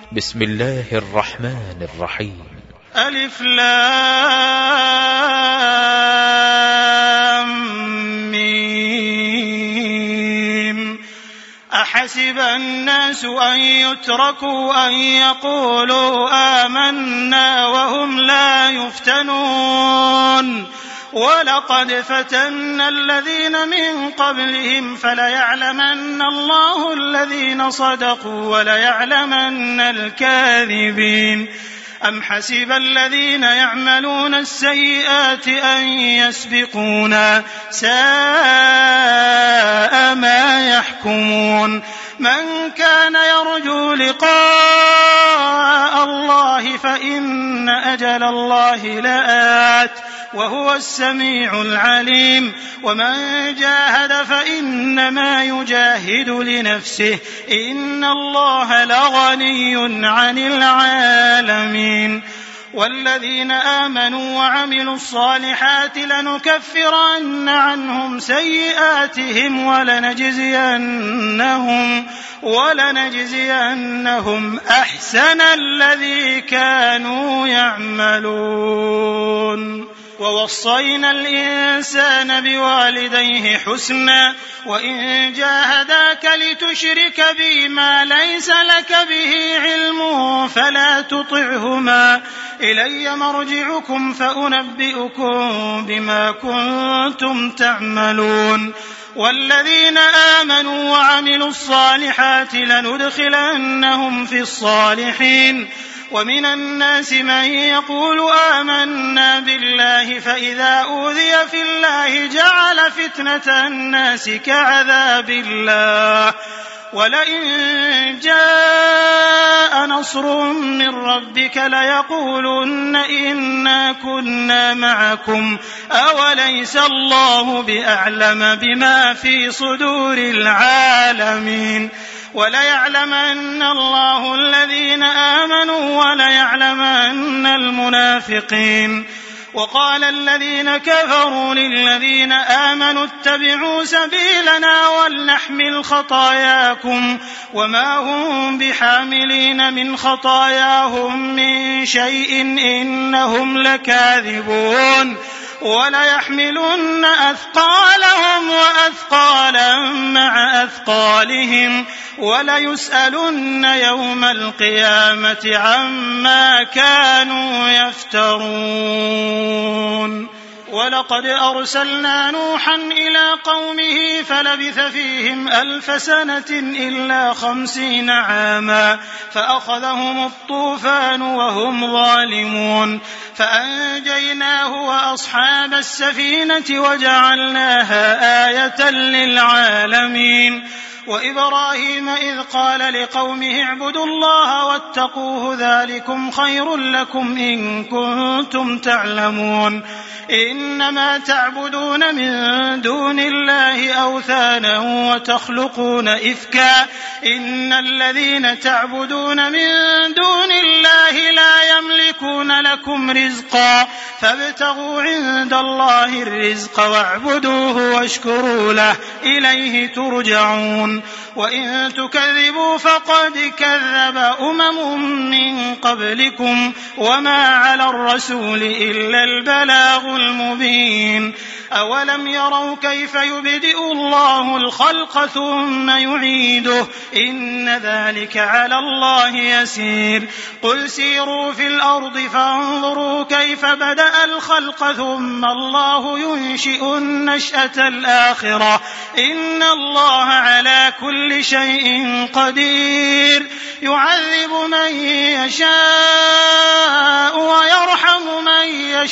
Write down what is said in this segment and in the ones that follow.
بسم الله الرحمن الرحيم. ألف لام ميم. أحسب الناس أن يتركوا أن يقولوا آمنا وهم لا يفتنون ولقد فتنا الذين من قبلهم فليعلمن الله الذين صدقوا وليعلمن الكاذبين. أم حسب الذين يعملون السيئات أن يسبقونا ساء ما يحكمون. من كان يرجو لقاء الله فإن أجل الله لآت وهو السميع العليم. ومن جاهد فإنما يجاهد لنفسه إن الله لغني عن العالمين. والذين آمنوا وعملوا الصالحات لنكفرن عنهم سيئاتهم ولنجزينهم أحسن الذي كانوا يعملون. ووصينا الإنسان بوالديه حسنا وإن جاهداك لتشرك بي ما ليس لك به علم فلا تطعهما إلي مرجعكم فأنبئكم بما كنتم تعملون. والذين آمنوا وعملوا الصالحات لندخلنهم في الصالحين. ومن الناس من يقول آمنا بالله فإذا أوذي في الله جعل فتنة الناس كعذاب الله ولئن جاء نصر من ربك ليقولن إنا كنا معكم أوليس الله بأعلم بما في صدور العالمين. وليعلمن الله الذين آمنوا وليعلمن المنافقين. وقال الذين كفروا للذين آمنوا اتبعوا سبيلنا ولنحمل خطاياكم وما هم بحاملين من خطاياهم من شيء إنهم لكاذبون. وليحملن أثقالهم وأثقالا مع أثقالهم وليسألن يوم القيامة عما كانوا يفترون. ولقد أرسلنا نوحا إلى قومه فلبث فيهم 1000 سنة إلا 50 عاما فأخذهم الطوفان وهم ظالمون فأنجيناه وأصحاب السفينة وجعلناها آية للعالمين. وإبراهيم إذ قال لقومه اعبدوا الله واتقوه ذلكم خير لكم إن كنتم تعلمون. إنما تعبدون من دون الله أوثانا وتخلقون إفكا إن الذين تعبدون من دون الله لا يملكون لكم رزقا فابتغوا عند الله الرزق واعبدوه واشكروا له إليه ترجعون. وإن تكذبوا فقد كذب أمم من قبلكم وما على الرسول إلا البلاغ المبين. أولم يروا كيف يبدئ الله الخلق ثم يعيده إن ذلك على الله يسير. قل سيروا في الأرض فانظروا كيف بدأ الخلق ثم الله ينشئ النشأة الآخرة إن الله على كل شيء قدير. يعذب من يشاء ويرحم من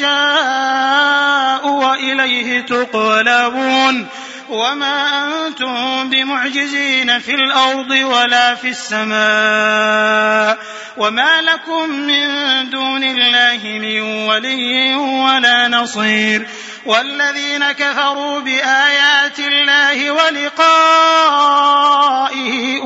يشاء وإليه تقلبون. وما أنتم بمعجزين في الأرض ولا في السماء وما لكم من دون الله من ولي ولا نصير. والذين كفروا بآيات الله ولقائه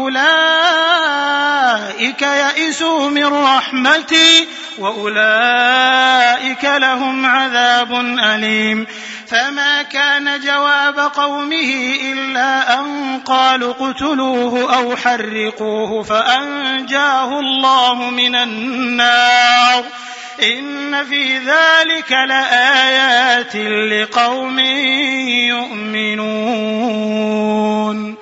أولئك يئسوا من رحمتي وأولئك لهم عذاب أليم. فما كان جواب قومه إلا أن قالوا اقتلوه أو حرقوه فأنجاه الله من النار إن في ذلك لآيات لقوم يؤمنون.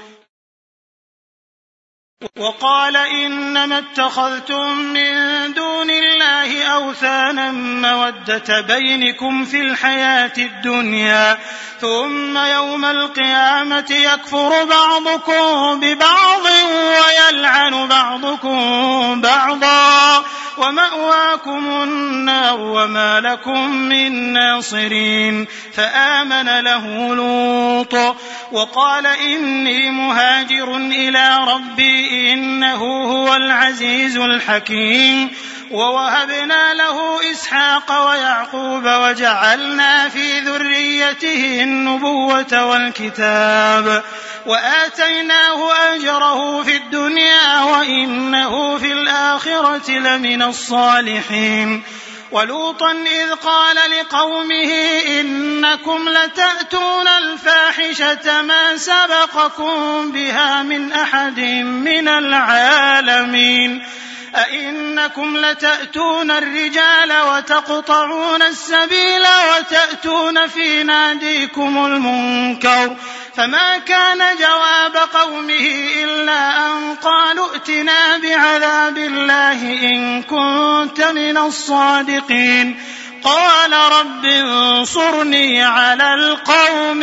وقال إنما اتخذتم من دون الله أوثانا مودة بينكم في الحياة الدنيا ثم يوم القيامة يكفر بعضكم ببعض ويلعن بعضكم بعضا ومأواكم النار وما لكم من ناصرين. فآمن له لوط وقال إني مهاجر إلى ربي إنه هو العزيز الحكيم. ووهبنا له إسحاق ويعقوب وجعلنا في ذريته النبوة والكتاب وآتيناه أجره في الدنيا وإنه في الآخرة لمن الصالحين. ولوطا إذ قال لقومه إنكم لتأتون الفاحشة ما سبقكم بها من أحد من العالمين أئنكم لتأتون الرجال وتقطعون السبيل وتأتون في ناديكم المنكر. فما كان جواب قومه إلا أن قالوا ائتنا بعذاب الله إن كنت من الصادقين. قال رب انصرني على القوم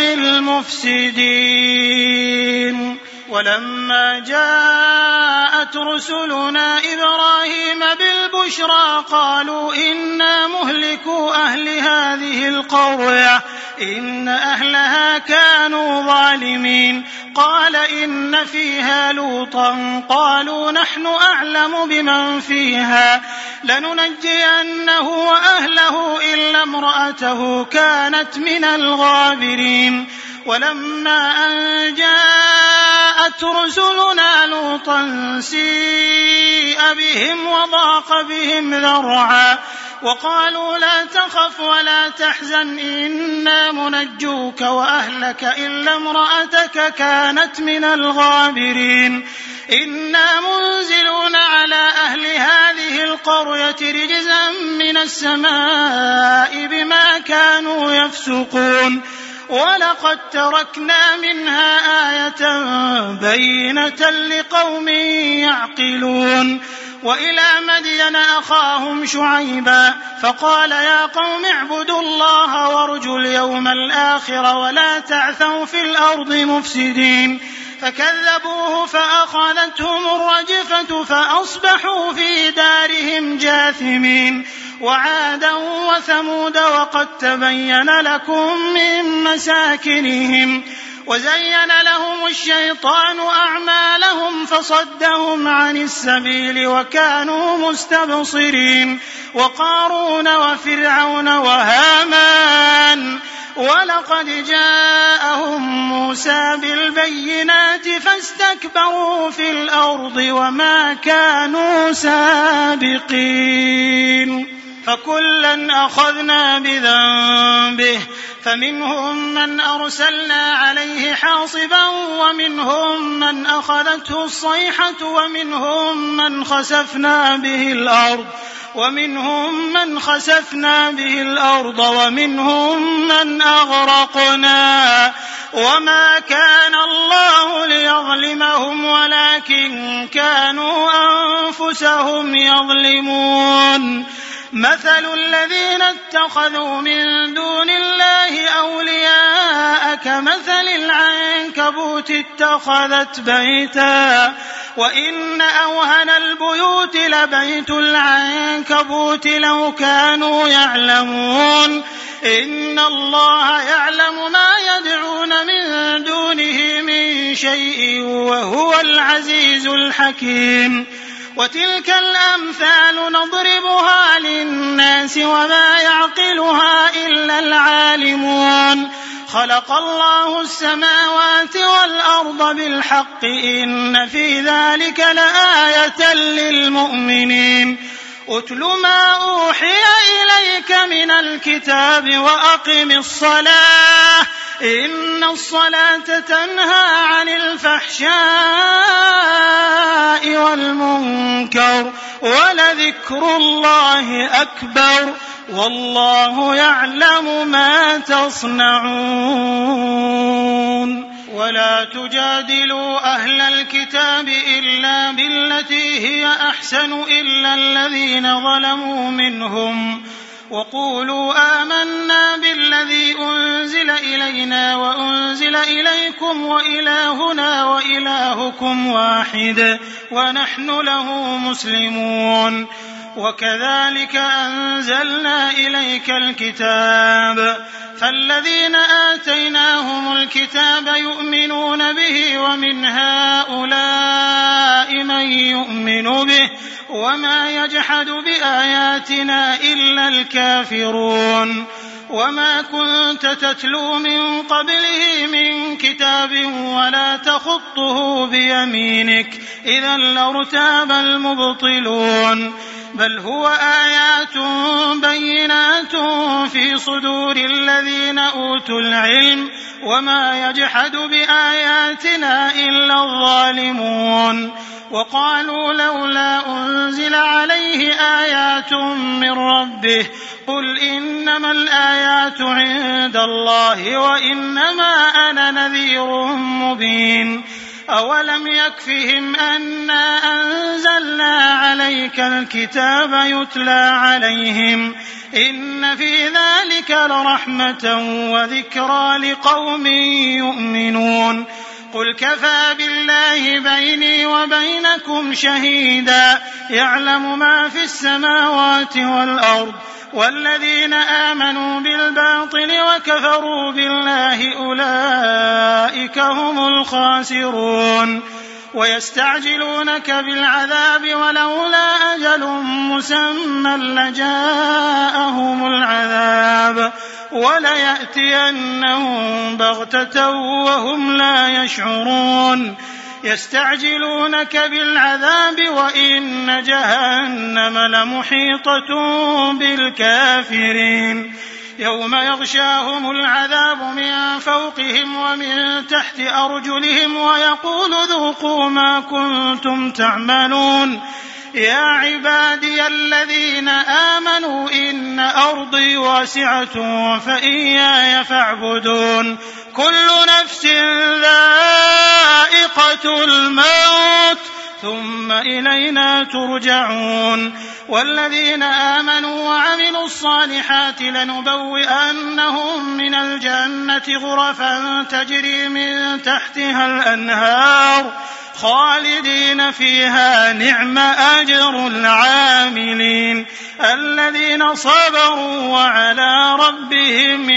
المفسدين. ولما جاءت رسلنا إبراهيم بالبشرى قالوا إنا مهلكو أهل هذه القرية إن أهلها كانوا ظالمين. قال إن فيها لوطا قالوا نحن أعلم بمن فيها لننجينه وأهله إلا امرأته كانت من الغابرين. ولما أن جاءت رسلنا لوطا سيء بهم وضاق بهم ذرعا وقالوا لا تخف ولا تحزن إنا منجوك وأهلك إلا امرأتك كانت من الغابرين. إنا منزلون على أهل هذه القرية رجزا من السماء بما كانوا يفسقون. ولقد تركنا منها آية بينة لقوم يعقلون. وإلى مدين أخاهم شعيبا فقال يا قوم اعبدوا الله وارجوا اليوم الآخر ولا تعثوا في الأرض مفسدين. فكذبوه فأخذتهم الرجفة فأصبحوا في دارهم جاثمين. وعادا وثمود وقد تبين لكم من مساكنهم. وزين لهم الشيطان أعمالهم فصدهم عن السبيل وكانوا مستبصرين. وقارون وفرعون وهامان ولقد جاءهم موسى بالبينات فاستكبروا في الأرض وما كانوا سابقين. فكلا أخذنا بذنبه فمنهم من أرسلنا عليه حاصبا ومنهم من أخذته الصيحة ومنهم من خسفنا به الأرض ومنهم من أغرقنا. وما كان الله ليظلمهم ولكن كانوا أنفسهم يظلمون. مثل الذين اتخذوا من دون الله أولياء كمثل العنكبوت اتخذت بيتا وإن أوهن البيوت لبيت العنكبوت لو كانوا يعلمون. إن الله يعلم ما يدعون من دونه من شيء وهو العزيز الحكيم. وتلك الأمثال نضربها للناس وما يعقلها إلا العالمون. خلق الله السماوات والأرض بالحق إن في ذلك لآية للمؤمنين. أتل ما أوحي إليك من الكتاب وأقم الصلاة إن الصلاة تنهى عن الفحشاء والمنكر ولذكر الله أكبر والله يعلم ما تصنعون ولا تجادلوا أهل الكتاب إلا بالتي هي أحسن إلا الذين ظلموا منهم وقولوا آمنا بالذي أنزل إلينا وأنزل إليكم وإلهنا وإلهكم واحد ونحن له مسلمون وكذلك أنزلنا إليك الكتاب فالذين آتيناهم الكتاب يؤمنون به ومن هؤلاء من يؤمن به وما يجحد بآياتنا إلا الكافرون وما كنت تتلو من قبله من كتاب ولا تخطه بيمينك إذا لارتاب المبطلون بل هو آيات بينات في صدور الذين أوتوا العلم وما يجحد بآياتنا إلا الظالمون وقالوا لولا أنزل عليه آيات من ربه قل إنما الآيات عند الله وإنما أنا نذير مبين أولم يكفهم أنا أنزلنا عليك الكتاب يتلى عليهم إن في ذلك لرحمة وذكرى لقوم يؤمنون قل كفى بالله بيني وبينكم شهيدا يعلم ما في السماوات والأرض والذين آمنوا بالباطل وكفروا بالله أولئك هم الخاسرون ويستعجلونك بالعذاب ولولا أجل مسمى لجاءهم العذاب وليأتينهم بغتة وهم لا يشعرون يستعجلونك بالعذاب وإن جهنم لمحيطة بالكافرين يوم يغشاهم العذاب من فوقهم ومن تحت أرجلهم ويقول ذوقوا ما كنتم تعملون يا عبادي الذين آمنوا إن أرضي واسعة فإياي فاعبدون كل نفس ذائقة الموت ثم إلينا ترجعون والذين آمنوا وعملوا الصالحات لنبوئنهم من الجنة غرفا تجري من تحتها الأنهار خالدين فيها نعم أجر العاملين الذين صبروا وعلى ربهم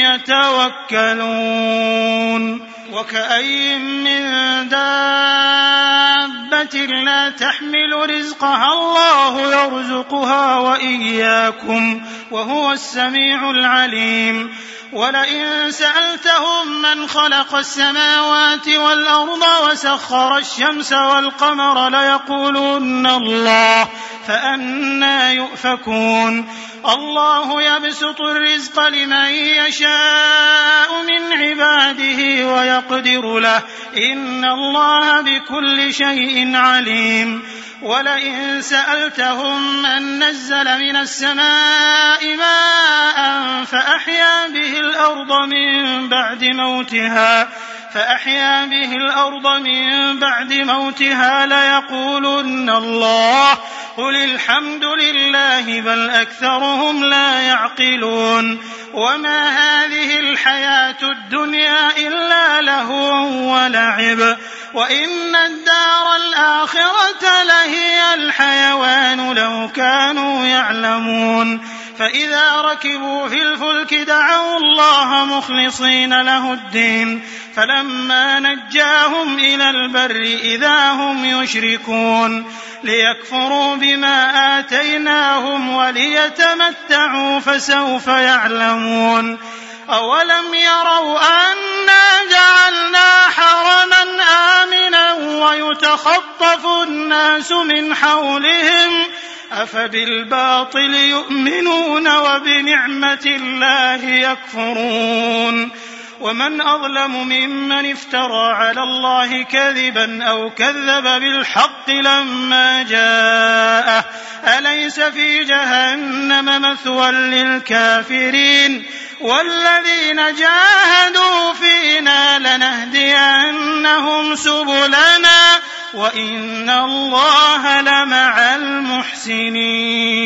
يتوكلون وكأي من دابة لا تحمل رزقها الله يرزقها وإياكم وهو السميع العليم ولئن سألتهم من خلق السماوات والأرض وسخر الشمس والقمر ليقولن الله فأنى يؤفكون الله يبسط الرزق لمن يشاء من عباده ويقدر له إن الله بكل شيء عليم ولئن سألتهم من نزل من السماء ماء فأحيا به الأرض من بعد موتها ليقولن الله قل الحمد لله بل أكثرهم لا يعقلون وما هذه الحياة الدنيا إلا لهو ولعب وإن الدار الآخرة لهي الحيوان لو كانوا يعلمون فإذا ركبوا في الفلك دعوا الله مخلصين له الدين فلما نجاهم إلى البر إذا هم يشركون ليكفروا بما آتيناهم وليتمتعوا فسوف يعلمون أولم يروا أنا جعلنا حرما آمنا ويتخطف الناس من حولهم أفبالباطل يؤمنون وبنعمة الله يكفرون ومن أظلم ممن افترى على الله كذبا أو كذب بالحق لما جاءه أليس في جهنم مثوى للكافرين والذين جاهدوا فينا لنهدينهم سبلنا وإن الله لمع المحسنين.